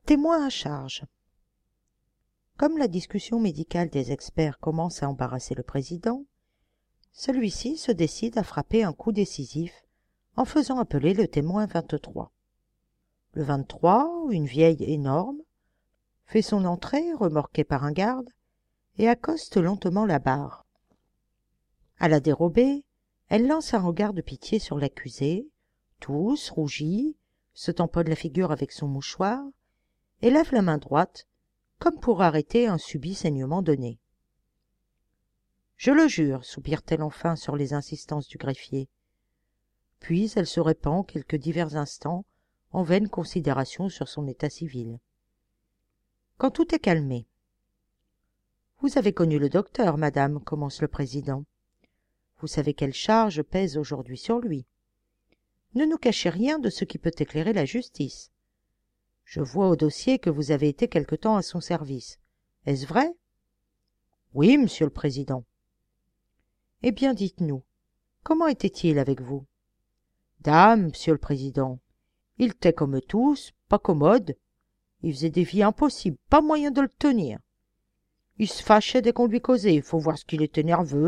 Témoin à charge. Comme la discussion médicale des experts commence à embarrasser le président, celui-ci se décide à frapper un coup décisif en faisant appeler le témoin 23. Le 23, une vieille énorme, fait son entrée, remorquée par un garde, et accoste lentement la barre. À la dérobée, elle lance un regard de pitié sur l'accusé, tousse, rougit, se tamponne la figure avec son mouchoir, et lève la main droite, comme pour arrêter un subit saignement de nez. « Je le jure, » soupire-t-elle enfin sur les insistances du greffier. Puis elle se répand quelques divers instants en vaines considérations sur son état civil. Quand tout est calmé. « Vous avez connu le docteur, madame, » commence le président. « Vous savez quelle charge pèse aujourd'hui sur lui. Ne nous cachez rien de ce qui peut éclairer la justice. Je vois au dossier que vous avez été quelque temps à son service. Est-ce vrai? »« Oui, monsieur le président. »« Eh bien, dites-nous, comment était-il avec vous? »« Dame, monsieur le président, il était comme tous, pas commode. Il faisait des vies impossibles, pas moyen de le tenir. Il se fâchait dès qu'on lui causait, il faut voir ce qu'il était nerveux. »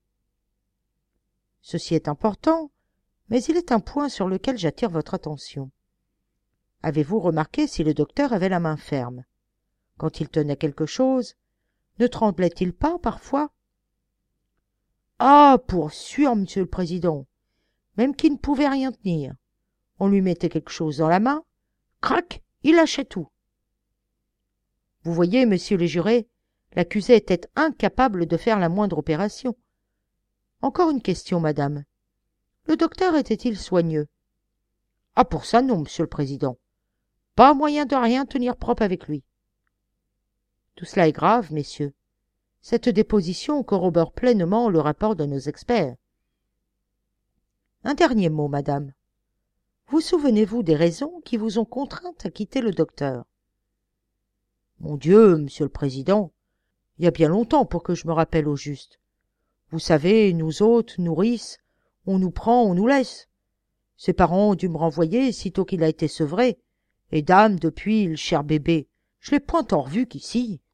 Ceci est important, mais il est un point sur lequel j'attire votre attention. Avez-vous remarqué si le docteur avait la main ferme? Quand il tenait quelque chose, ne tremblait-il pas parfois? Ah, pour sûr, monsieur le président, même qu'il ne pouvait rien tenir. On lui mettait quelque chose dans la main, crac, il lâchait tout. Vous voyez, monsieur le juré, l'accusé était incapable de faire la moindre opération. Encore une question, madame. Le docteur était-il soigneux? Ah, pour ça, non, monsieur le président. Pas moyen de rien tenir propre avec lui. Tout cela est grave, messieurs. Cette déposition corrobore pleinement le rapport de nos experts. Un dernier mot, madame. Vous souvenez-vous des raisons qui vous ont contrainte à quitter le docteur? Mon Dieu, monsieur le président, il y a bien longtemps pour que je me rappelle au juste. Vous savez, nous autres, nourrices, on nous prend, on nous laisse. Ses parents ont dû me renvoyer sitôt qu'il a été sevré. Et dame, depuis, le cher bébé, je l'ai point tant revu qu'ici.